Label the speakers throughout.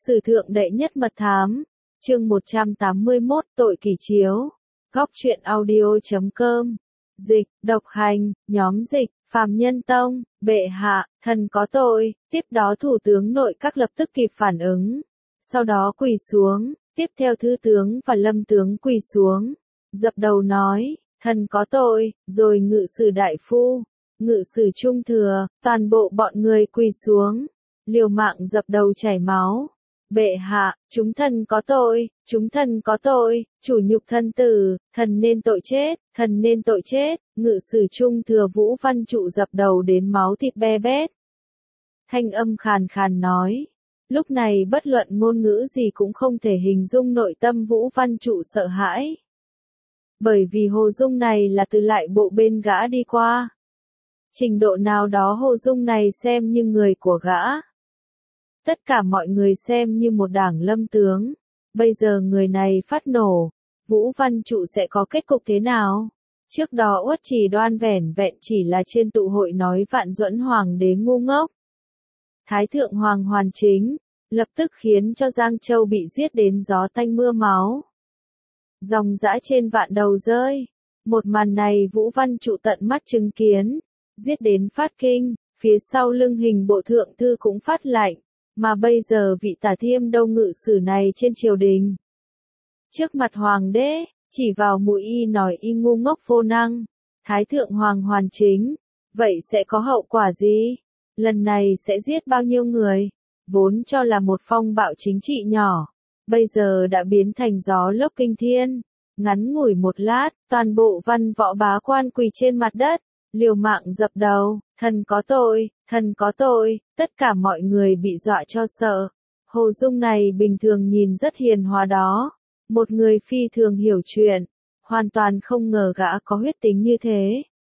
Speaker 1: Sử thượng đệ nhất mật thám, chương 181 tội kỳ chiếu, góc truyện audio.com, dịch, độc hành, nhóm dịch, phàm nhân tông, bệ hạ, thần có tội, tiếp đó thủ tướng nội các lập tức kịp phản ứng, sau đó quỳ xuống, tiếp theo thứ tướng và lâm tướng quỳ xuống, dập đầu nói, thần có tội, rồi ngự sử đại phu, ngự sử trung thừa, toàn bộ bọn người quỳ xuống, liều mạng dập đầu chảy máu. Bệ hạ, chúng thần có tội, chúng thần có tội, chủ nhục thân tử, thần nên tội chết, thần nên tội chết, ngự sử trung thừa Vũ Văn Trụ dập đầu đến máu thịt be bét. Thanh âm khàn khàn nói, lúc này bất luận ngôn ngữ gì cũng không thể hình dung nội tâm Vũ Văn Trụ sợ hãi. Bởi vì Hồ Dung này là từ lại bộ bên gã đi qua. Trình độ nào đó Hồ Dung này xem như người của gã. Tất cả mọi người xem như một đảng lâm tướng. Bây giờ người này phát nổ, Vũ Văn Trụ sẽ có kết cục thế nào? Trước đó Uất Trì Đoan vẻn vẹn chỉ là trên tụ hội nói Vạn Duẫn Hoàng đế ngu ngốc. Thái thượng hoàng hoàn chính, lập tức khiến cho Giang Châu bị giết đến gió tanh mưa máu. Dòng dã trên vạn đầu rơi. Một màn này Vũ Văn Trụ tận mắt chứng kiến, giết đến phát kinh, phía sau lưng hình bộ thượng thư cũng phát lạnh. Mà bây giờ vị Tả Thiêm Đâu ngự sử này trên triều đình. Trước mặt hoàng đế, chỉ vào mũi y nói y ngu ngốc vô năng. Thái thượng hoàng hoàn chính. Vậy sẽ có hậu quả gì? Lần này sẽ giết bao nhiêu người? Vốn cho là một phong bạo chính trị nhỏ. Bây giờ đã biến thành gió lốc kinh thiên. Ngắn ngủi một lát, toàn bộ văn võ bá quan quỳ trên mặt đất. Liều mạng dập đầu, thần có tội, thần có tội, tất cả mọi người bị dọa cho sợ. Hồ Dung này bình thường nhìn rất hiền hòa đó, một người phi thường hiểu chuyện, hoàn toàn không ngờ gã có huyết tính như thế.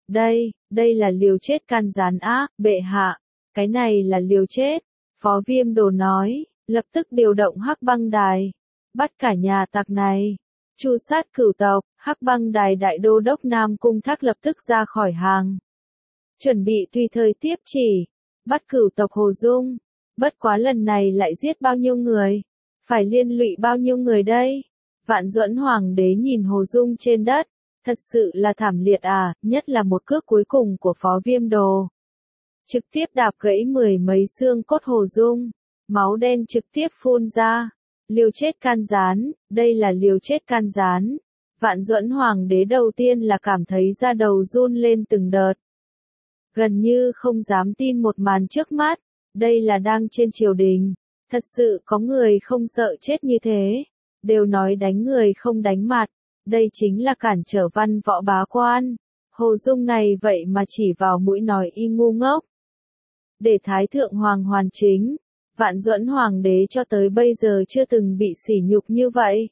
Speaker 1: Đây là liều chết can gián ác, bệ hạ, cái này là liều chết. Phó Viêm Đồ nói, lập tức điều động Hắc Băng Đài, bắt cả nhà tặc này. Chu sát cửu tộc, Hắc Băng Đài đại đô đốc Nam Cung Thác lập tức ra khỏi hàng. Chuẩn bị tùy thời tiếp chỉ, bắt cửu tộc Hồ Dung. Bất quá lần này lại giết bao nhiêu người? Phải liên lụy bao nhiêu người đây? Vạn Duẫn Hoàng đế nhìn Hồ Dung trên đất, thật sự là thảm liệt à, nhất là một cước cuối cùng của Phó Viêm Đồ. Trực tiếp đạp gãy mười mấy xương cốt Hồ Dung, máu đen trực tiếp phun ra. Liều chết can gián, đây là liều chết can gián. Vạn Duẫn Hoàng đế đầu tiên là cảm thấy da đầu run lên từng đợt. Gần như không dám tin một màn trước mắt, đây là đang trên triều đình. Thật sự có người không sợ chết như thế. Đều nói đánh người không đánh mặt, đây chính là cản trở văn võ bá quan. Hồ Dung này vậy mà chỉ vào mũi nói y ngu ngốc. Để Thái thượng hoàng hoàn chính. Vạn Duẫn Hoàng đế cho tới bây giờ chưa từng bị sỉ nhục như vậy.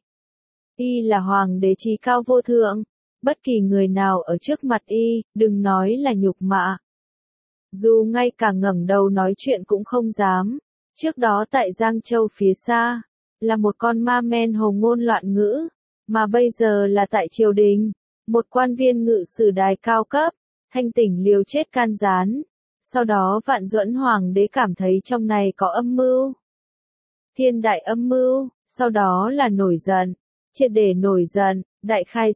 Speaker 1: Y là hoàng đế trí cao vô thượng, bất kỳ người nào ở trước mặt y, đừng nói là nhục mạ. Dù ngay cả ngẩng đầu nói chuyện cũng không dám. Trước đó tại Giang Châu phía xa, là một con ma men hồ ngôn loạn ngữ, mà bây giờ là tại triều đình, một quan viên ngự sử đài cao cấp, thanh tỉnh liều chết can gián. Sau đó Vạn Duẫn Hoàng đế cảm thấy trong này có âm mưu. Thiên đại âm mưu, sau đó là nổi giận. Triệt để nổi giận, đại khai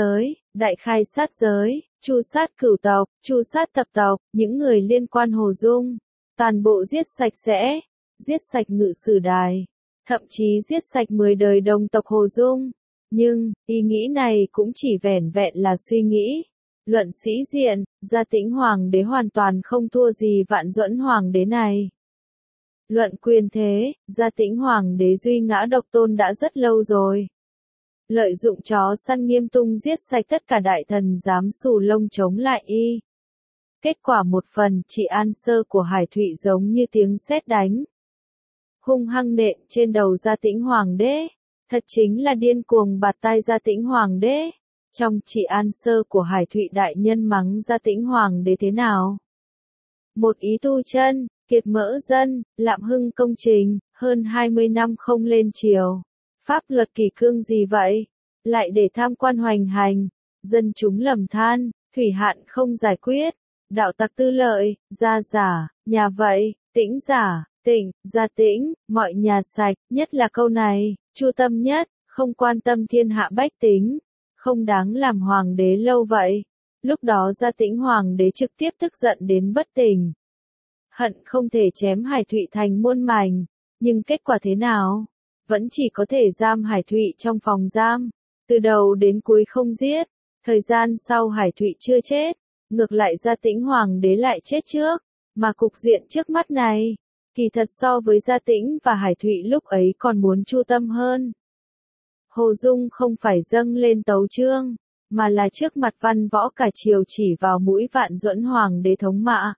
Speaker 1: sát giới, tru sát cửu tộc, tru sát tập tộc, những người liên quan Hồ Dung. Toàn bộ giết sạch sẽ, giết sạch ngự sử đài. Thậm chí giết sạch 10 đời đồng tộc Hồ Dung. Nhưng, ý nghĩ này cũng chỉ vẻn vẹn là suy nghĩ. Luận sĩ diện, Gia Tĩnh Hoàng đế hoàn toàn không thua gì Vạn Duẫn Hoàng đế này. Luận quyền thế, Gia Tĩnh Hoàng đế duy ngã độc tôn đã rất lâu rồi. Lợi dụng chó săn nghiêm tung giết sạch tất cả đại thần dám xù lông chống lại y. Kết quả một phần chỉ an sơ của Hải Thụy giống như tiếng sét đánh. Hung hăng nện trên đầu Gia Tĩnh Hoàng đế. Thật chính là điên cuồng bạt tai Gia Tĩnh Hoàng đế. Trong chỉ an sơ của Hải Thụy đại nhân mắng Gia Tĩnh Hoàng đế thế nào? Một ý tu chân, kiệt mỡ dân, lạm hưng công trình, hơn 20 năm không lên triều. Pháp luật kỷ cương gì vậy? Lại để tham quan hoành hành, dân chúng lầm than, thủy hạn không giải quyết, đạo tặc tư lợi, gia giả, nhà vậy, tĩnh giả, Tịnh, gia tĩnh, mọi nhà sạch, nhất là câu này, chu tâm nhất, không quan tâm thiên hạ bách tính, không đáng làm hoàng đế lâu vậy. Lúc đó Gia Tĩnh hoàng đế trực tiếp tức giận đến bất tỉnh. Hận không thể chém Hải Thụy thành muôn mảnh, nhưng kết quả thế nào? Vẫn chỉ có thể giam Hải Thụy trong phòng giam, từ đầu đến cuối không giết. Thời gian sau Hải Thụy chưa chết, ngược lại Gia Tĩnh hoàng đế lại chết trước, mà cục diện trước mắt này, kỳ thật so với Gia Tĩnh và Hải Thụy lúc ấy còn muốn chu tâm hơn. Hồ Dung không phải dâng lên tấu chương, mà là trước mặt văn võ cả triều chỉ vào mũi Vạn Duẫn hoàng đế thống mạ.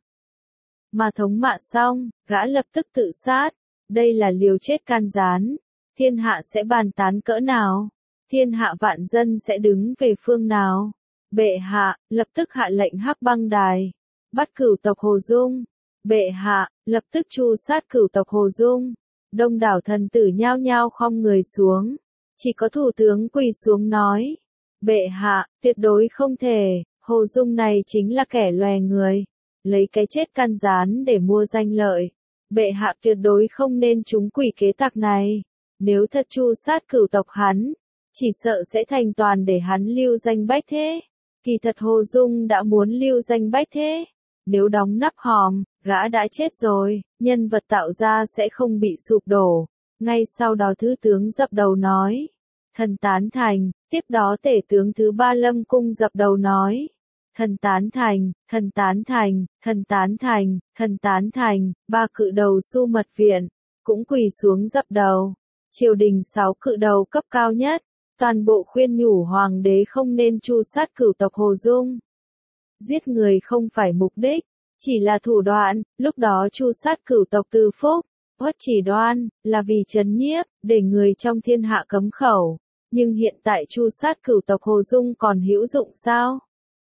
Speaker 1: Mà thống mạ xong, gã lập tức tự sát, đây là liều chết can gián, thiên hạ sẽ bàn tán cỡ nào, thiên hạ vạn dân sẽ đứng về phương nào. Bệ hạ, lập tức hạ lệnh Hắc Băng Đài, bắt cửu tộc Hồ Dung. Bệ hạ, lập tức tru sát cửu tộc Hồ Dung. Đông đảo thần tử nhao nhao khom người xuống, chỉ có thủ tướng quỳ xuống nói. Bệ hạ, tuyệt đối không thể, Hồ Dung này chính là kẻ lòe người, lấy cái chết can gián để mua danh lợi. Bệ hạ tuyệt đối không nên trúng quỷ kế tặc này, nếu thật tru sát cửu tộc hắn, chỉ sợ sẽ thành toàn để hắn lưu danh bách thế. Kỳ thật Hồ Dung đã muốn lưu danh bách thế, nếu đóng nắp hòm, gã đã chết rồi, nhân vật tạo ra sẽ không bị sụp đổ. Ngay sau đó thứ tướng dập đầu nói, thần tán thành, tiếp đó tể tướng thứ ba Lâm Cung dập đầu nói, thần tán thành, thần tán thành, thần tán thành, thần tán thành, ba cự đầu Su Mật Viện, cũng quỳ xuống dập đầu. Triều đình 6 cự đầu cấp cao nhất, toàn bộ khuyên nhủ hoàng đế không nên tru sát cửu tộc Hồ Dung. Giết người không phải mục đích, chỉ là thủ đoạn, lúc đó tru sát cửu tộc Từ Phúc, Uất Chỉ Đoan, là vì trấn nhiếp, để người trong thiên hạ cấm khẩu. Nhưng hiện tại tru sát cửu tộc Hồ Dung còn hữu dụng sao?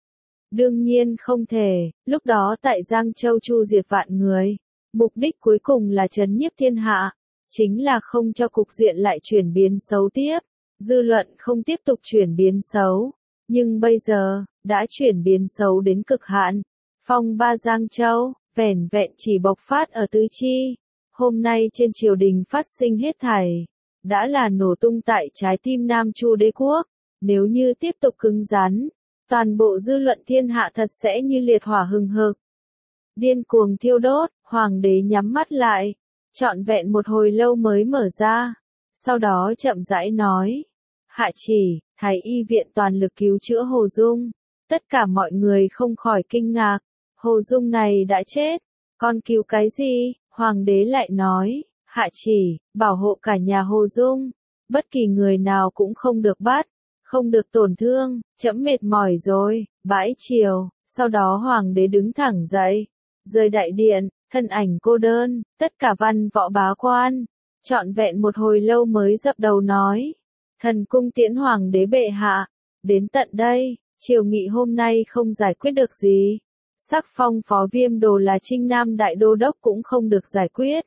Speaker 1: Đương nhiên không thể, lúc đó tại Giang Châu tru diệt vạn người, mục đích cuối cùng là trấn nhiếp thiên hạ, chính là không cho cục diện lại chuyển biến xấu tiếp, dư luận không tiếp tục chuyển biến xấu, nhưng bây giờ, đã chuyển biến xấu đến cực hạn. Phong ba Giang Châu, vẻn vẹn chỉ bộc phát ở tứ chi, hôm nay trên triều đình phát sinh hết thảy, đã là nổ tung tại trái tim Nam Chu đế quốc, nếu như tiếp tục cứng rắn, toàn bộ dư luận thiên hạ thật sẽ như liệt hỏa hừng hực. Điên cuồng thiêu đốt, hoàng đế nhắm mắt lại, trọn vẹn một hồi lâu mới mở ra, sau đó chậm rãi nói, hạ chỉ, Thái y viện toàn lực cứu chữa Hồ Dung, tất cả mọi người không khỏi kinh ngạc, Hồ Dung này đã chết, con cứu cái gì, hoàng đế lại nói, hạ chỉ, bảo hộ cả nhà Hồ Dung, bất kỳ người nào cũng không được bắt, không được tổn thương, trẫm mệt mỏi rồi, bãi triều, sau đó hoàng đế đứng thẳng dậy, rời đại điện, thân ảnh cô đơn, tất cả văn võ bá quan, trọn vẹn một hồi lâu mới dập đầu nói, thần cung tiễn hoàng đế bệ hạ, đến tận đây, triều nghị hôm nay không giải quyết được gì, sắc phong Phó Viêm Đồ là Trinh Nam đại đô đốc cũng không được giải quyết.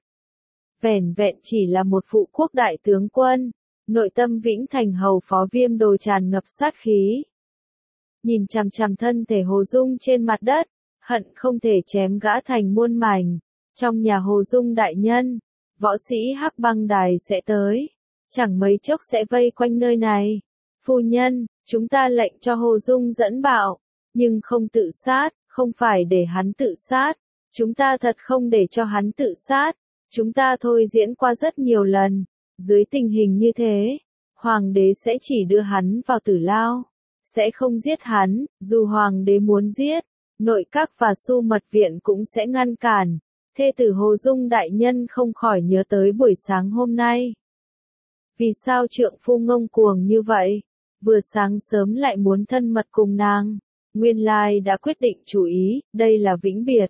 Speaker 1: Vẻn vẹn chỉ là một phụ quốc đại tướng quân, nội tâm Vĩnh Thành hầu Phó Viêm Đồ tràn ngập sát khí. Nhìn chằm chằm thân thể Hồ Dung trên mặt đất, hận không thể chém gã thành muôn mảnh. Trong nhà Hồ Dung đại nhân, võ sĩ Hắc Băng Đài sẽ tới, chẳng mấy chốc sẽ vây quanh nơi này. Phu nhân, chúng ta lệnh cho Hồ Dung dẫn bạo, nhưng không tự sát, không phải để hắn tự sát, chúng ta thật không để cho hắn tự sát, chúng ta thôi diễn qua rất nhiều lần, dưới tình hình như thế, hoàng đế sẽ chỉ đưa hắn vào tử lao, sẽ không giết hắn, dù hoàng đế muốn giết, nội các và Su Mật Viện cũng sẽ ngăn cản. Thê tử Hồ Dung đại nhân không khỏi nhớ tới buổi sáng hôm nay. Vì sao trượng phu ngông cuồng như vậy? Vừa sáng sớm lại muốn thân mật cùng nàng. Nguyên lai đã quyết định chủ ý, đây là vĩnh biệt.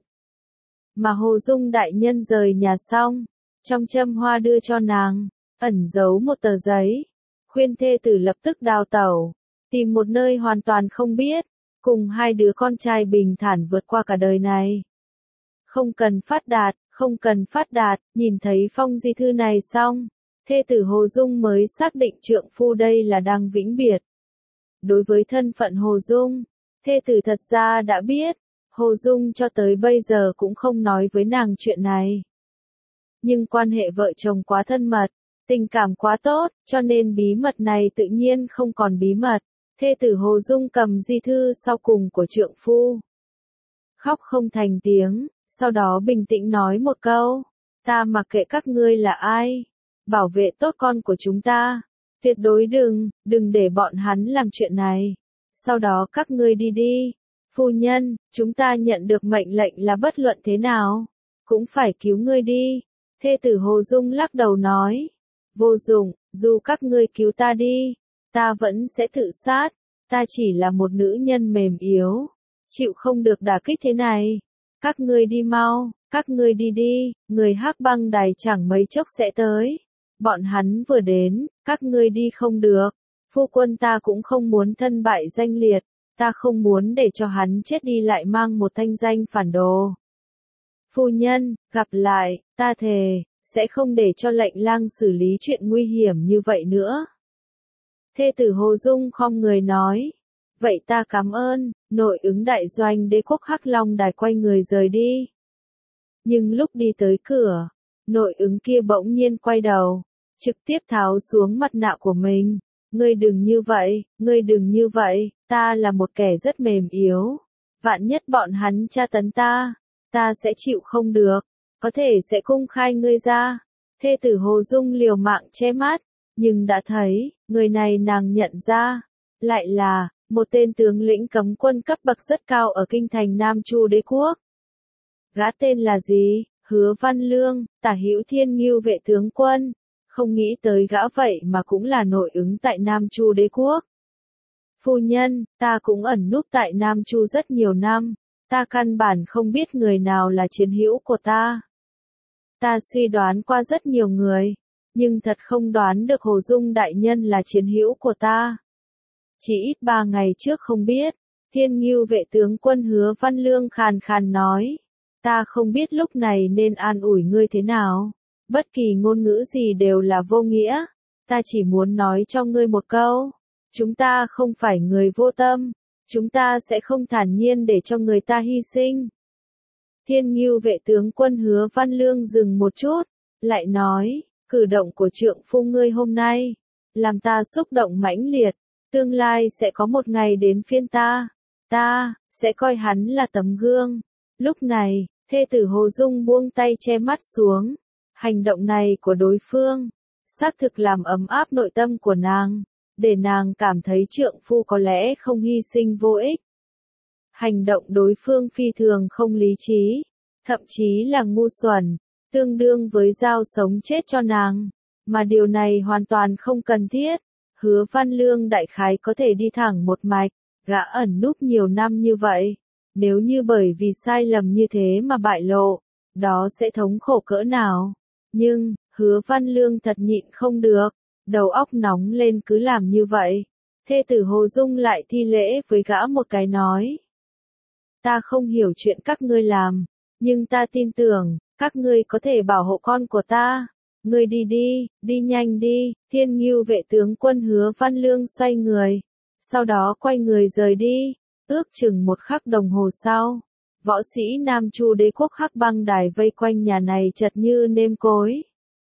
Speaker 1: Mà Hồ Dung đại nhân rời nhà xong, trong châm hoa đưa cho nàng, ẩn giấu một tờ giấy. Khuyên thê tử lập tức đào tẩu, tìm một nơi hoàn toàn không biết, cùng hai đứa con trai bình thản vượt qua cả đời này. Không cần phát đạt, không cần phát đạt, nhìn thấy phong di thư này xong, thê tử Hồ Dung mới xác định trượng phu đây là đang vĩnh biệt. Đối với thân phận Hồ Dung, thê tử thật ra đã biết, Hồ Dung cho tới bây giờ cũng không nói với nàng chuyện này. nhưng quan hệ vợ chồng quá thân mật, tình cảm quá tốt, cho nên bí mật này tự nhiên không còn bí mật. Thê tử Hồ Dung cầm di thư sau cùng của trượng phu. Khóc không thành tiếng, sau đó bình tĩnh nói một câu. Ta mặc kệ các ngươi là ai. Bảo vệ tốt con của chúng ta. Tuyệt đối đừng để bọn hắn làm chuyện này. Sau đó các ngươi đi đi. Phu nhân, chúng ta nhận được mệnh lệnh là bất luận thế nào, cũng phải cứu ngươi đi. Thê tử Hồ Dung lắc đầu nói. Vô dụng, dù các ngươi cứu ta đi, ta vẫn sẽ tự sát. Ta chỉ là một nữ nhân mềm yếu, chịu không được đả kích thế này. Các ngươi đi mau, các ngươi đi đi, người Hắc Băng Đài chẳng mấy chốc sẽ tới. Bọn hắn vừa đến, các ngươi đi không được. Phu quân ta cũng không muốn thân bại danh liệt, ta không muốn để cho hắn chết đi lại mang một thanh danh phản đồ. Phu nhân, gặp lại, ta thề, sẽ không để cho lệnh lang xử lý chuyện nguy hiểm như vậy nữa. Thê tử Hồ Dung khom người nói. Vậy ta cảm ơn, nội ứng đại doanh đế quốc Hắc Long Đài quay người rời đi. Nhưng lúc đi tới cửa, nội ứng kia bỗng nhiên quay đầu, trực tiếp tháo xuống mặt nạ của mình. Ngươi đừng như vậy, ta là một kẻ rất mềm yếu. Vạn nhất bọn hắn tra tấn ta sẽ chịu không được, có thể sẽ cung khai ngươi ra. Thê tử Hồ Dung liều mạng che mắt, nhưng đã thấy, người này nàng nhận ra, lại là một tên tướng lĩnh cấm quân cấp bậc rất cao ở kinh thành Nam Chu đế quốc. Gã tên là gì? Hứa Văn Lương, Tả Hữu Thiên Ngưu vệ tướng quân. Không nghĩ tới gã vậy mà cũng là nội ứng tại Nam Chu đế quốc. Phu nhân, ta cũng ẩn núp tại Nam Chu rất nhiều năm, ta căn bản không biết người nào là chiến hữu của ta. Ta suy đoán qua rất nhiều người, nhưng thật không đoán được Hồ Dung đại nhân là chiến hữu của ta. Chỉ ít 3 ngày trước không biết, Thiên Ngưu vệ tướng quân Hứa Văn Lương khàn khàn nói. Ta không biết lúc này nên an ủi ngươi thế nào. Bất kỳ ngôn ngữ gì đều là vô nghĩa. Ta chỉ muốn nói cho ngươi một câu. Chúng ta không phải người vô tâm. Chúng ta sẽ không thản nhiên để cho người ta hy sinh. Thiên Ngưu vệ tướng quân Hứa Văn Lương dừng một chút, lại nói, cử động của trượng phu ngươi hôm nay, làm ta xúc động mãnh liệt. Tương lai sẽ có một ngày đến phiên ta sẽ coi hắn là tấm gương. Lúc này, thê tử Hồ Dung buông tay che mắt xuống. Hành động này của đối phương, xác thực làm ấm áp nội tâm của nàng, để nàng cảm thấy trượng phu có lẽ không hy sinh vô ích. Hành động đối phương phi thường không lý trí, thậm chí là ngu xuẩn, tương đương với dao sống chết cho nàng, mà điều này hoàn toàn không cần thiết. Hứa Văn Lương đại khái có thể đi thẳng một mạch, gã ẩn núp nhiều năm như vậy, nếu như bởi vì sai lầm như thế mà bại lộ, đó sẽ thống khổ cỡ nào. Nhưng, Hứa Văn Lương thật nhịn không được, đầu óc nóng lên cứ làm như vậy. Thê tử Hồ Dung lại thi lễ với gã một cái nói. Ta không hiểu chuyện các ngươi làm, nhưng ta tin tưởng, các ngươi có thể bảo hộ con của ta. Ngươi đi đi, đi nhanh đi. Thiên Ngưu vệ tướng quân Hứa Văn Lương xoay người, sau đó quay người rời đi. Ước chừng một khắc đồng hồ sau, võ sĩ Nam Chu đế quốc Hắc Băng Đài vây quanh nhà này chật như nêm cối.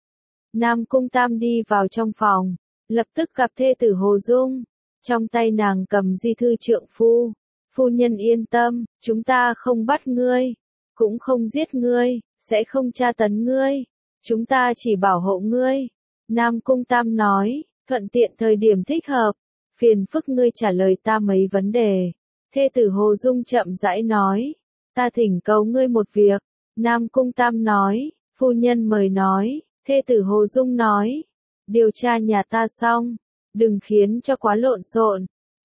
Speaker 1: Nam Cung Tam đi vào trong phòng, lập tức gặp thê tử Hồ Dung, trong tay nàng cầm di thư trượng phu. Phu nhân yên tâm, chúng ta không bắt ngươi, cũng không giết ngươi, sẽ không tra tấn ngươi, chúng ta chỉ bảo hộ ngươi. Nam Cung Tam nói, thuận tiện thời điểm thích hợp, phiền phức ngươi trả lời ta mấy vấn đề. Thê tử Hồ Dung chậm rãi nói, ta thỉnh cầu ngươi một việc. Nam Cung Tam nói, phu nhân mời nói. Thê tử Hồ Dung nói, điều tra nhà ta xong, đừng khiến cho quá lộn xộn.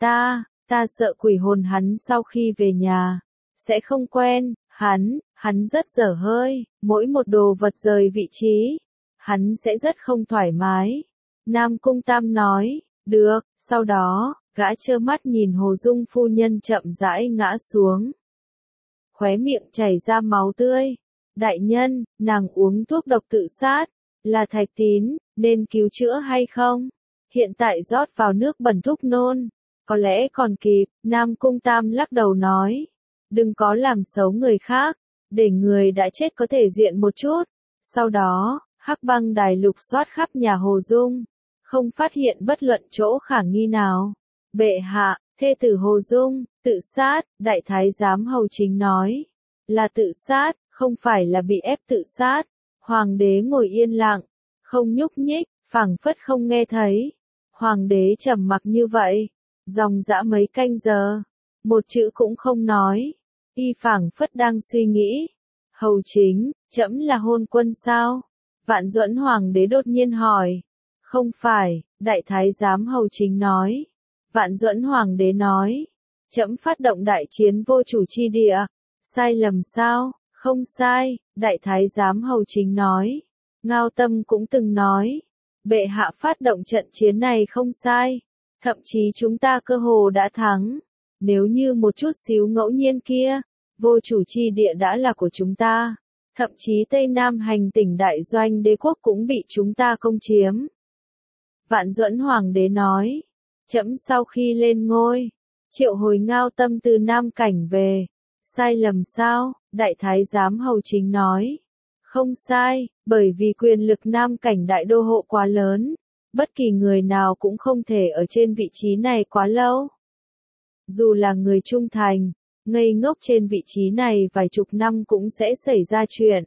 Speaker 1: Ta sợ quỷ hồn hắn sau khi về nhà, sẽ không quen, hắn rất dở hơi, mỗi một đồ vật rời vị trí, hắn sẽ rất không thoải mái. Nam Cung Tam nói, được, sau đó, gã trơ mắt nhìn Hồ Dung phu nhân chậm rãi ngã xuống. Khóe miệng chảy ra máu tươi. Đại nhân, nàng uống thuốc độc tự sát, là thạch tín, nên cứu chữa hay không? Hiện tại rót vào nước bẩn thuốc nôn, có lẽ còn kịp. Nam Cung Tam lắc đầu nói, đừng có làm xấu người khác, để người đã chết có thể diện một chút, Sau đó, Hắc Băng Đài lục soát khắp nhà Hồ Dung, không phát hiện bất luận chỗ khả nghi nào. Bệ hạ, thê tử Hồ Dung, tự sát, đại thái giám Hầu Chính nói. Là tự sát, không phải là bị ép tự sát. Hoàng đế ngồi yên lặng, không nhúc nhích, phảng phất không nghe thấy. Hoàng đế trầm mặc như vậy, dòng dã mấy canh giờ, một chữ cũng không nói. Y phảng phất đang suy nghĩ. Hầu Chính, trẫm là hôn quân sao? Vạn Duẫn Hoàng đế đột nhiên hỏi. Không phải, đại thái giám Hầu Chính nói. Vạn Duẫn Hoàng đế nói. Trẫm phát động đại chiến vô chủ chi địa. Sai lầm sao? Không sai, đại thái giám Hầu Chính nói. Ngao Tâm cũng từng nói. Bệ hạ phát động trận chiến này không sai. Thậm chí chúng ta cơ hồ đã thắng. Nếu như một chút xíu ngẫu nhiên kia, vô chủ chi địa đã là của chúng ta. Thậm chí Tây Nam hành tỉnh đại doanh đế quốc cũng bị chúng ta công chiếm. Vạn Duẫn Hoàng đế nói. Trẫm sau khi lên ngôi, triệu hồi Ngao Tâm từ Nam Cảnh về. Sai lầm sao? Đại thái giám Hầu Chính nói. Không sai, bởi vì quyền lực Nam Cảnh đại đô hộ quá lớn. Bất kỳ người nào cũng không thể ở trên vị trí này quá lâu. Dù là người trung thành, ngây ngốc trên vị trí này vài chục năm cũng sẽ xảy ra chuyện.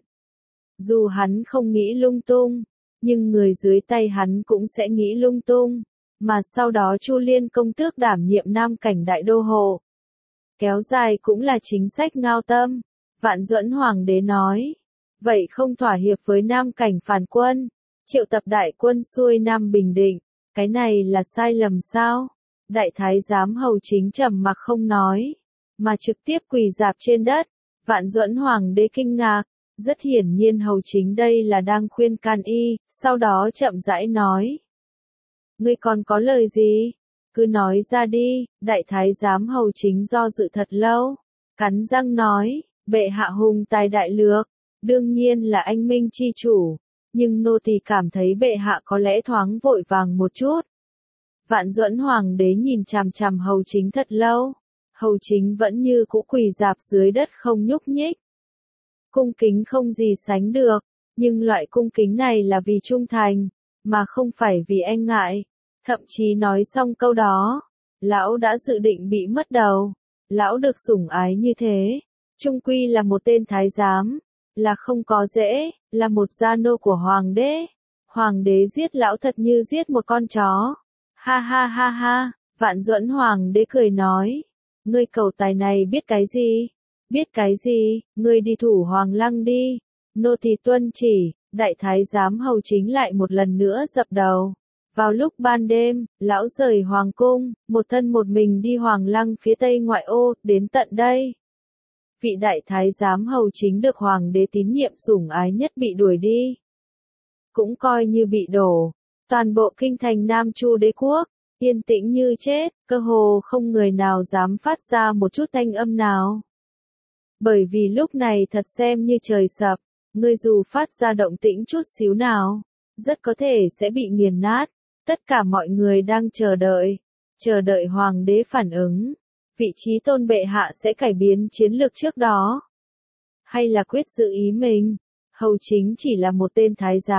Speaker 1: Dù hắn không nghĩ lung tung, nhưng người dưới tay hắn cũng sẽ nghĩ lung tung. Mà sau đó Chu Liên công tước đảm nhiệm Nam Cảnh đại đô hộ. Kéo dài cũng là chính sách Ngao Tâm. Vạn Duẫn Hoàng đế nói. Vậy không thỏa hiệp với Nam Cảnh phản quân, triệu tập đại quân xuôi Nam Bình Định, cái này là sai lầm sao? Đại thái giám Hầu Chính trầm mặc không nói, mà trực tiếp quỳ rạp trên đất. Vạn Duẫn Hoàng đế kinh ngạc, rất hiển nhiên Hầu Chính đây là đang khuyên can y, sau đó chậm rãi nói. Ngươi còn có lời gì? Cứ nói ra đi. Đại thái giám Hầu Chính do dự thật lâu, cắn răng nói, bệ hạ hùng tài đại lược, đương nhiên là anh minh chi chủ, nhưng nô tỳ cảm thấy bệ hạ có lẽ thoáng vội vàng một chút. Vạn Duẫn Hoàng đế nhìn chằm chằm Hầu Chính thật lâu, Hầu Chính vẫn như cũ quỳ rạp dưới đất không nhúc nhích. Cung kính không gì sánh được, nhưng loại cung kính này là vì trung thành, mà không phải vì e ngại. Thậm chí nói xong câu đó, lão đã dự định bị mất đầu. Lão được sủng ái như thế, chung quy là một tên thái giám, là không có dễ, là một gia nô của hoàng đế. Hoàng đế giết lão thật như giết một con chó. Ha ha ha ha, Vạn Duẫn Hoàng đế cười nói. Ngươi cầu tài này biết cái gì? Biết cái gì? Ngươi đi thủ Hoàng Lăng đi. Nô tỳ tuân chỉ. Đại thái giám Hầu Chính lại một lần nữa dập đầu. Vào lúc ban đêm, lão rời hoàng cung, một thân một mình đi Hoàng Lăng phía tây ngoại ô, đến tận đây. Vị đại thái giám Hầu Chính được hoàng đế tín nhiệm sủng ái nhất bị đuổi đi. Cũng coi như bị đổ. Toàn bộ kinh thành Nam Chu đế quốc, yên tĩnh như chết, cơ hồ không người nào dám phát ra một chút thanh âm nào. Bởi vì lúc này thật xem như trời sập, ngươi dù phát ra động tĩnh chút xíu nào, rất có thể sẽ bị nghiền nát. Tất cả mọi người đang chờ đợi hoàng đế phản ứng. Vị trí tôn bệ hạ sẽ cải biến chiến lược trước đó. Hay là quyết giữ ý mình. Hầu Chính chỉ là một tên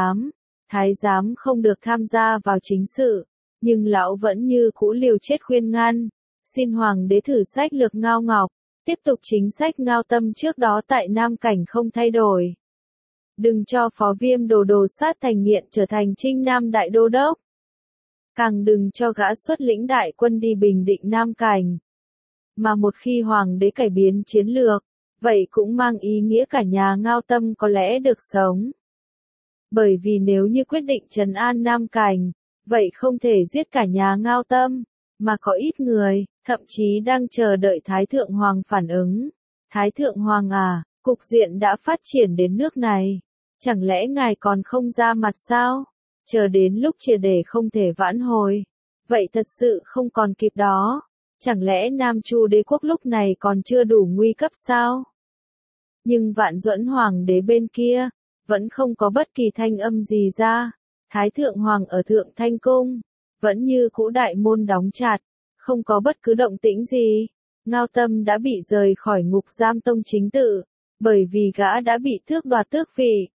Speaker 1: thái giám không được tham gia vào chính sự, nhưng lão vẫn như cũ liều chết khuyên ngăn. Xin hoàng đế thử sách lược Ngao Ngọc, tiếp tục chính sách Ngao Tâm trước đó tại Nam Cảnh không thay đổi. Đừng cho Phó Viêm đồ sát thành nghiện trở thành Trinh Nam đại đô đốc. Càng đừng cho gã xuất lĩnh đại quân đi bình định Nam Cảnh. Mà một khi hoàng đế cải biến chiến lược, vậy cũng mang ý nghĩa cả nhà Ngao Tâm có lẽ được sống. Bởi vì nếu như quyết định trấn an Nam Cảnh, vậy không thể giết cả nhà Ngao Tâm, mà có ít người, thậm chí đang chờ đợi Thái Thượng Hoàng phản ứng. Thái Thượng Hoàng à, cục diện đã phát triển đến nước này, chẳng lẽ ngài còn không ra mặt sao? Chờ đến lúc triệt để không thể vãn hồi, vậy thật sự không còn kịp đó. Chẳng lẽ Nam Chu đế quốc lúc này còn chưa đủ nguy cấp sao? Nhưng Vạn Duẫn Hoàng đế bên kia, vẫn không có bất kỳ thanh âm gì ra. Thái Thượng Hoàng ở Thượng Thanh Cung, vẫn như cũ đại môn đóng chặt, không có bất cứ động tĩnh gì. Ngao Tâm đã bị rời khỏi ngục giam tông chính tự, bởi vì gã đã bị tước đoạt tước vị.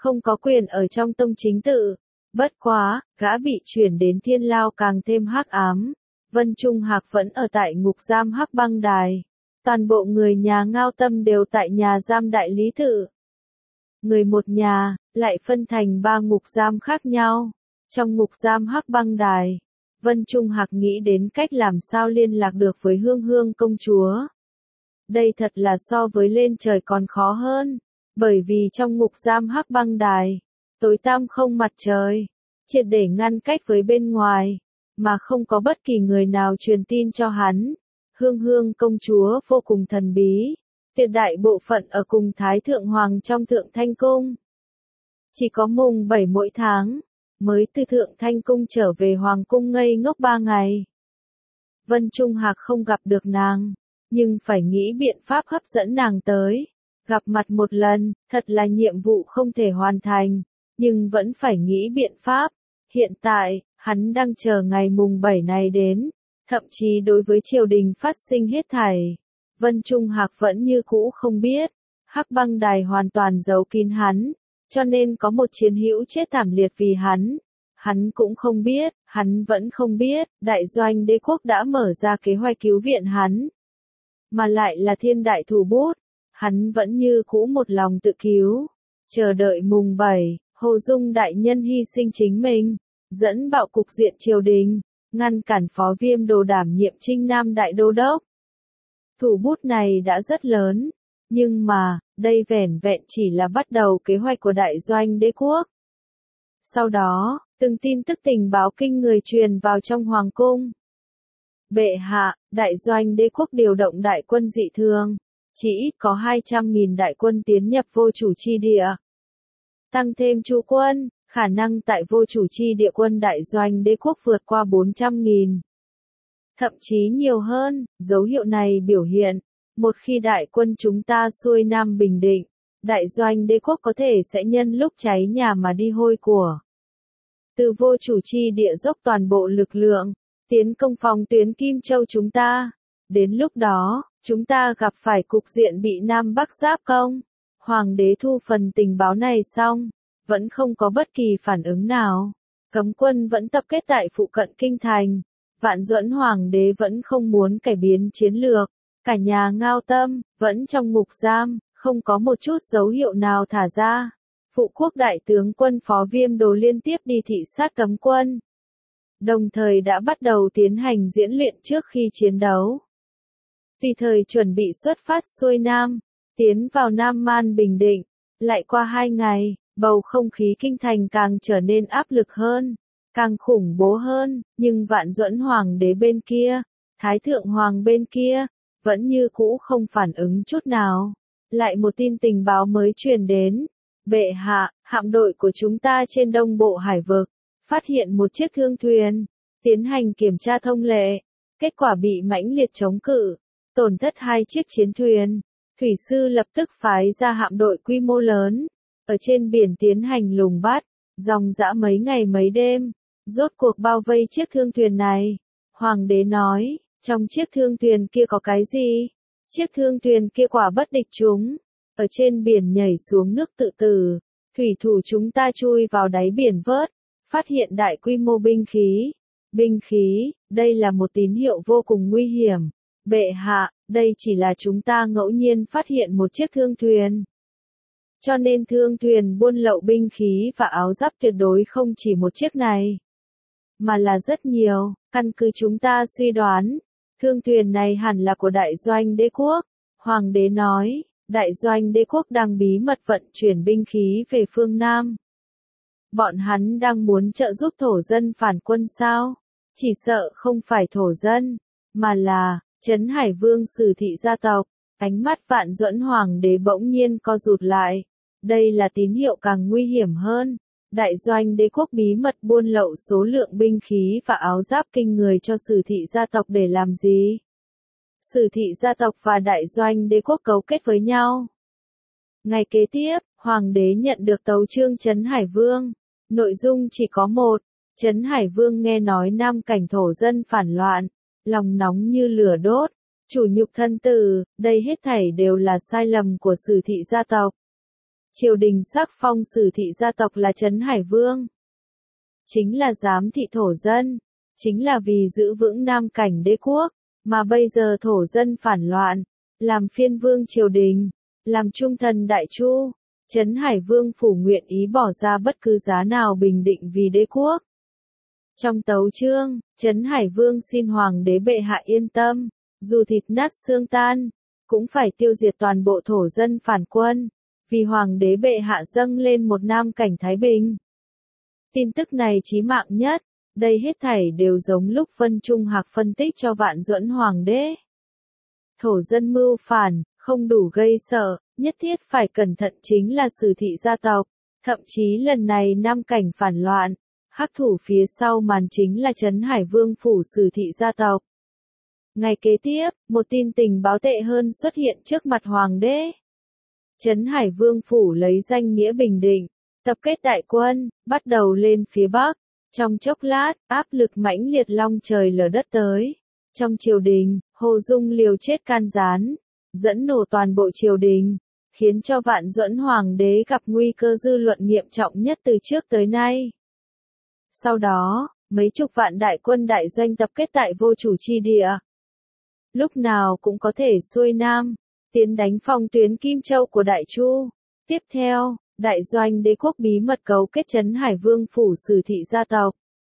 Speaker 1: không có quyền ở trong tông chính tự. Bất quá, gã bị chuyển đến Thiên Lao càng thêm hắc ám. Vân Trung Hạc vẫn ở tại ngục giam Hắc Băng Đài. Toàn bộ người nhà Ngao Tâm đều tại nhà giam Đại Lý Tự. Người một nhà, lại phân thành 3 ngục giam khác nhau. Trong ngục giam Hắc Băng Đài, Vân Trung Hạc nghĩ đến cách làm sao liên lạc được với Hương Hương công chúa. Đây thật là so với lên trời còn khó hơn, bởi vì trong ngục giam Hắc Băng Đài, tối tăm không mặt trời, triệt để ngăn cách với bên ngoài, mà không có bất kỳ người nào truyền tin cho hắn. Hương Hương công chúa vô cùng thần bí, tuyệt đại bộ phận ở cùng Thái Thượng Hoàng trong Thượng Thanh Cung. Chỉ có mùng 7 mỗi tháng, mới từ Thượng Thanh Cung trở về Hoàng Cung ngây ngốc 3 ngày. Vân Trung Hạc không gặp được nàng, nhưng phải nghĩ biện pháp hấp dẫn nàng tới. Gặp mặt một lần, thật là nhiệm vụ không thể hoàn thành, nhưng vẫn phải nghĩ biện pháp. Hiện tại, hắn đang chờ ngày mùng 7 này đến, thậm chí đối với triều đình phát sinh hết thảy. Vân Trung Hạc vẫn như cũ không biết, Hắc Băng Đài hoàn toàn giấu kín hắn, cho nên có một chiến hữu chết thảm liệt vì hắn. Hắn cũng không biết, hắn vẫn không biết, đại doanh đế quốc đã mở ra kế hoạch cứu viện hắn. Mà lại là thiên đại thủ bút, hắn vẫn như cũ một lòng tự cứu. Chờ đợi mùng 7, Hồ Dung đại nhân hy sinh chính mình, dẫn bạo cục diện triều đình, ngăn cản Phó Viêm Đồ đảm nhiệm Trinh Nam đại đô đốc. Thủ bút này đã rất lớn, nhưng mà, đây vẻn vẹn chỉ là bắt đầu kế hoạch của đại doanh đế quốc. Sau đó, từng tin tức tình báo kinh người truyền vào trong hoàng cung. Bệ hạ, đại doanh đế quốc điều động đại quân dị thường, chỉ ít có 200.000 đại quân tiến nhập vô chủ chi địa. Tăng thêm chú quân, khả năng tại vô chủ chi địa quân đại doanh đế quốc vượt qua 400.000. Thậm chí nhiều hơn, dấu hiệu này biểu hiện, một khi đại quân chúng ta xuôi Nam Bình Định, đại doanh đế quốc có thể sẽ nhân lúc cháy nhà mà đi hôi của. Từ vô chủ chi địa dốc toàn bộ lực lượng, tiến công phòng tuyến Kim Châu chúng ta. Đến lúc đó, chúng ta gặp phải cục diện bị Nam Bắc giáp công. Hoàng đế thu phần tình báo này xong, vẫn không có bất kỳ phản ứng nào. Cấm quân vẫn tập kết tại phụ cận kinh thành. Vạn Duẫn Hoàng đế vẫn không muốn cải biến chiến lược. Cả nhà Ngao Tâm, vẫn trong ngục giam, không có một chút dấu hiệu nào thả ra. Phụ quốc đại tướng quân Phó Viêm Đồ liên tiếp đi thị sát cấm quân. Đồng thời đã bắt đầu tiến hành diễn luyện trước khi chiến đấu. Tùy thời chuẩn bị xuất phát xuôi Nam, tiến vào Nam Man Bình Định. Lại qua 2 ngày, bầu không khí kinh thành càng trở nên áp lực hơn, càng khủng bố hơn, nhưng Vạn Duẫn Hoàng đế bên kia, Thái Thượng Hoàng bên kia, vẫn như cũ không phản ứng chút nào. Lại một tin tình báo mới truyền đến. Bệ hạ, hạm đội của chúng ta trên Đông Bộ Hải vực, phát hiện một chiếc thương thuyền, tiến hành kiểm tra thông lệ. Kết quả bị mãnh liệt chống cự, tổn thất 2 chiếc chiến thuyền. Thủy sư lập tức phái ra hạm đội quy mô lớn, ở trên biển tiến hành lùng bắt, dòng dã mấy ngày mấy đêm, rốt cuộc bao vây chiếc thương thuyền này. Hoàng đế nói, trong chiếc thương thuyền kia có cái gì? Chiếc thương thuyền kia quả bất địch chúng, ở trên biển nhảy xuống nước tự tử, thủy thủ chúng ta chui vào đáy biển vớt, phát hiện đại quy mô binh khí. Binh khí, đây là một tín hiệu vô cùng nguy hiểm. Bệ hạ, đây chỉ là chúng ta ngẫu nhiên phát hiện một chiếc thương thuyền. Cho nên thương thuyền buôn lậu binh khí và áo giáp tuyệt đối không chỉ một chiếc này, mà là rất nhiều. Căn cứ chúng ta suy đoán, thương thuyền này hẳn là của đại doanh đế quốc. Hoàng đế nói, đại doanh đế quốc đang bí mật vận chuyển binh khí về phương Nam. Bọn hắn đang muốn trợ giúp thổ dân phản quân sao? Chỉ sợ không phải thổ dân, mà là Trấn Hải Vương Sử Thị gia tộc. Ánh mắt Vạn Duẫn Hoàng đế bỗng nhiên co rụt lại. Đây là tín hiệu càng nguy hiểm hơn. Đại doanh đế quốc bí mật buôn lậu số lượng binh khí và áo giáp kinh người cho Sử Thị gia tộc để làm gì? Sử Thị gia tộc và đại doanh đế quốc cấu kết với nhau. Ngày kế tiếp, Hoàng đế nhận được tấu chương Trấn Hải Vương. Nội dung chỉ có một. Trấn Hải Vương nghe nói Nam cảnh thổ dân phản loạn, lòng nóng như lửa đốt, chủ nhục thân tử, đây hết thảy đều là sai lầm của Sử Thị gia tộc. Triều đình sắc phong Sử thị gia tộc là Trấn Hải Vương. Chính là giám thị thổ dân, chính là vì giữ vững Nam Cảnh đế quốc, mà bây giờ thổ dân phản loạn, làm phiên vương triều đình, làm trung thần đại chu, Trấn Hải Vương phủ nguyện ý bỏ ra bất cứ giá nào bình định vì đế quốc. Trong tấu chương, Trấn Hải Vương xin Hoàng đế bệ hạ yên tâm, dù thịt nát xương tan, cũng phải tiêu diệt toàn bộ thổ dân phản quân, vì Hoàng đế bệ hạ dâng lên một Nam Cảnh Thái Bình. Tin tức này chí mạng nhất, đây hết thảy đều giống lúc Vân Trung Hạc phân tích cho Vạn Duẫn Hoàng đế. Thổ dân mưu phản, không đủ gây sợ, nhất thiết phải cẩn thận chính là Sử thị gia tộc, thậm chí lần này Nam Cảnh phản loạn, hắc thủ phía sau màn chính là Trấn Hải Vương phủ Sử thị gia tộc. Ngày kế tiếp, một tin tình báo tệ hơn xuất hiện trước mặt Hoàng đế. Trấn Hải Vương phủ lấy danh nghĩa bình định, tập kết đại quân, bắt đầu lên phía Bắc. Trong chốc lát, áp lực mãnh liệt long trời lở đất tới. Trong triều đình, Hồ Dung liều chết can gián, dẫn nổ toàn bộ triều đình, khiến cho Vạn Duẫn Hoàng đế gặp nguy cơ dư luận nghiêm trọng nhất từ trước tới nay. Sau đó, mấy chục vạn đại quân đại doanh tập kết tại vô chủ chi địa. Lúc nào cũng có thể xuôi nam, tiến đánh phòng tuyến Kim Châu của Đại Chu. Tiếp theo, đại doanh đế quốc bí mật cấu kết Trấn Hải Vương phủ Sử thị gia tộc.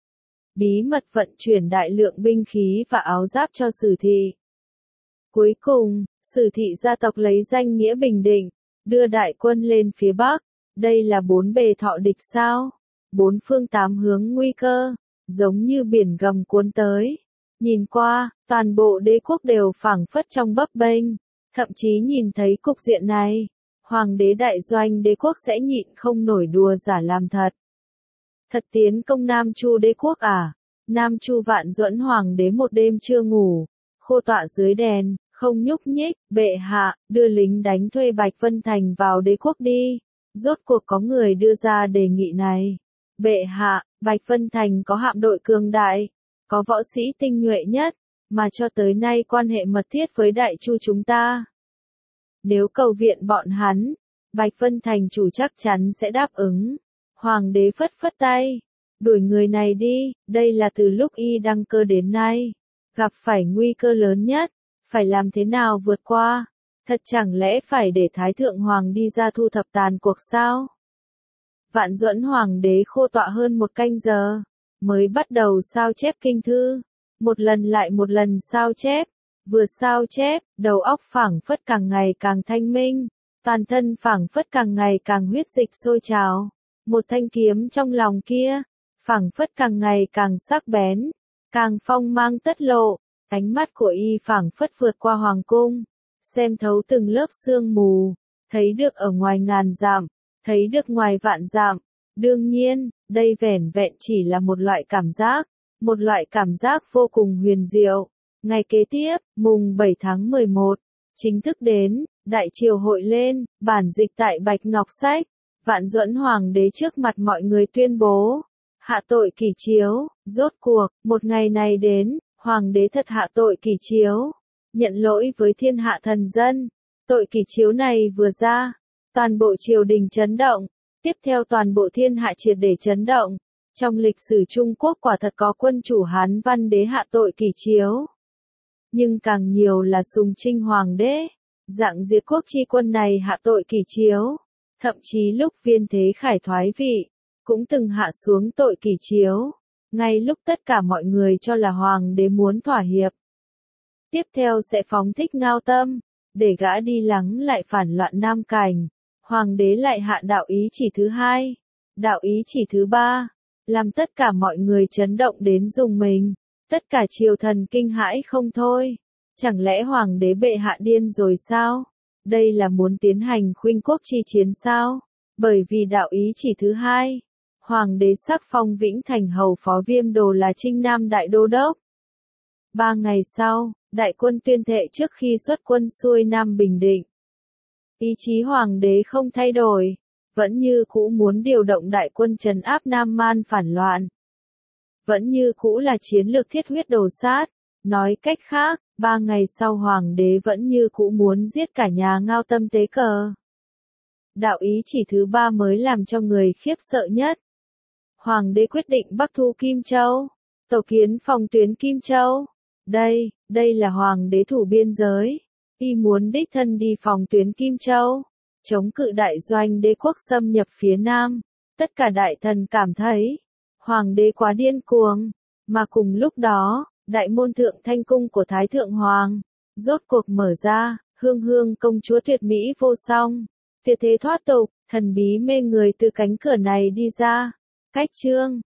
Speaker 1: Bí mật vận chuyển đại lượng binh khí và áo giáp cho Sử thị. Cuối cùng, Sử thị gia tộc lấy danh nghĩa bình định, đưa đại quân lên phía Bắc. Đây là bốn bề thọ địch sao? Bốn phương tám hướng nguy cơ, giống như biển gầm cuốn tới. Nhìn qua, toàn bộ đế quốc đều phảng phất trong bấp bênh. Thậm chí nhìn thấy cục diện này, Hoàng đế đại doanh đế quốc sẽ nhịn không nổi đùa giả làm thật. Thật tiến công Nam Chu đế quốc à? Nam Chu Vạn Duẫn Hoàng đế một đêm chưa ngủ, khô tọa dưới đèn, không nhúc nhích, bệ hạ, đưa lính đánh thuê Bạch Vân Thành vào đế quốc đi. Rốt cuộc có người đưa ra đề nghị này. Bệ hạ, Bạch Vân Thành có hạm đội cường đại, có võ sĩ tinh nhuệ nhất, mà cho tới nay quan hệ mật thiết với Đại Chu chúng ta. Nếu cầu viện bọn hắn, Bạch Vân Thành chủ chắc chắn sẽ đáp ứng. Hoàng đế phất phất tay, đuổi người này đi, đây là từ lúc y đăng cơ đến nay, gặp phải nguy cơ lớn nhất, phải làm thế nào vượt qua, thật chẳng lẽ phải để Thái Thượng Hoàng đi ra thu thập tàn cuộc sao? Vạn Duẫn Hoàng đế khô tọa hơn một canh giờ, mới bắt đầu sao chép kinh thư, một lần lại một lần sao chép, vừa sao chép, đầu óc phảng phất càng ngày càng thanh minh, toàn thân phảng phất càng ngày càng huyết dịch sôi trào, một thanh kiếm trong lòng kia, phảng phất càng ngày càng sắc bén, càng phong mang tất lộ, ánh mắt của y phảng phất vượt qua hoàng cung, xem thấu từng lớp sương mù, thấy được ở ngoài ngàn dặm, thấy được ngoài vạn dặm. Đương nhiên, đây vẻn vẹn chỉ là một loại cảm giác vô cùng huyền diệu. Ngày kế tiếp, mùng 7 tháng 11, chính thức đến, đại triều hội lên, bản dịch tại Bạch Ngọc Sách, Vạn Duẫn Hoàng đế trước mặt mọi người tuyên bố, hạ tội kỷ chiếu, rốt cuộc, một ngày này đến, Hoàng đế thật hạ tội kỷ chiếu, nhận lỗi với thiên hạ thần dân. Tội kỷ chiếu này vừa ra, toàn bộ triều đình chấn động, tiếp theo toàn bộ thiên hạ triệt để chấn động. Trong lịch sử Trung Quốc quả thật có quân chủ Hán Văn đế hạ tội kỷ chiếu. Nhưng càng nhiều là Sùng Trinh Hoàng đế, dạng diệt quốc chi quân này hạ tội kỷ chiếu. Thậm chí lúc Viên Thế Khải thoái vị, cũng từng hạ xuống tội kỷ chiếu. Ngay lúc tất cả mọi người cho là Hoàng đế muốn thỏa hiệp. Tiếp theo sẽ phóng thích Ngao Tâm, để gã đi lắng lại phản loạn Nam Cảnh. Hoàng đế lại hạ đạo ý chỉ thứ hai, đạo ý chỉ thứ ba, làm tất cả mọi người chấn động đến rùng mình, tất cả triều thần kinh hãi không thôi. Chẳng lẽ Hoàng đế bệ hạ điên rồi sao? Đây là muốn tiến hành khuynh quốc chi chiến sao? Bởi vì đạo ý chỉ thứ hai, Hoàng đế sắc phong Vĩnh Thành hầu phó Viêm Đồ là Trinh Nam đại đô đốc. 3 ngày sau, đại quân tuyên thệ trước khi xuất quân xuôi Nam Bình Định. Ý chí Hoàng đế không thay đổi, vẫn như cũ muốn điều động đại quân trấn áp Nam Man phản loạn. Vẫn như cũ là chiến lược thiết huyết đồ sát, nói cách khác, 3 ngày sau Hoàng đế vẫn như cũ muốn giết cả nhà Ngao Tâm tế cờ. đạo ý chỉ thứ ba mới làm cho người khiếp sợ nhất. Hoàng đế quyết định bắc thu Kim Châu, tổ kiến phòng tuyến Kim Châu. Đây là hoàng đế thủ biên giới, y muốn đích thân đi phòng tuyến Kim Châu, chống cự đại doanh đế quốc xâm nhập phía Nam. Tất cả đại thần cảm thấy, hoàng đế quá điên cuồng, mà cùng lúc đó, đại môn thượng thanh cung của Thái Thượng Hoàng, rốt cuộc mở ra, hương hương công chúa tuyệt mỹ vô song, tuyệt thế thoát tục, thần bí mê người từ cánh cửa này đi ra. Cách chương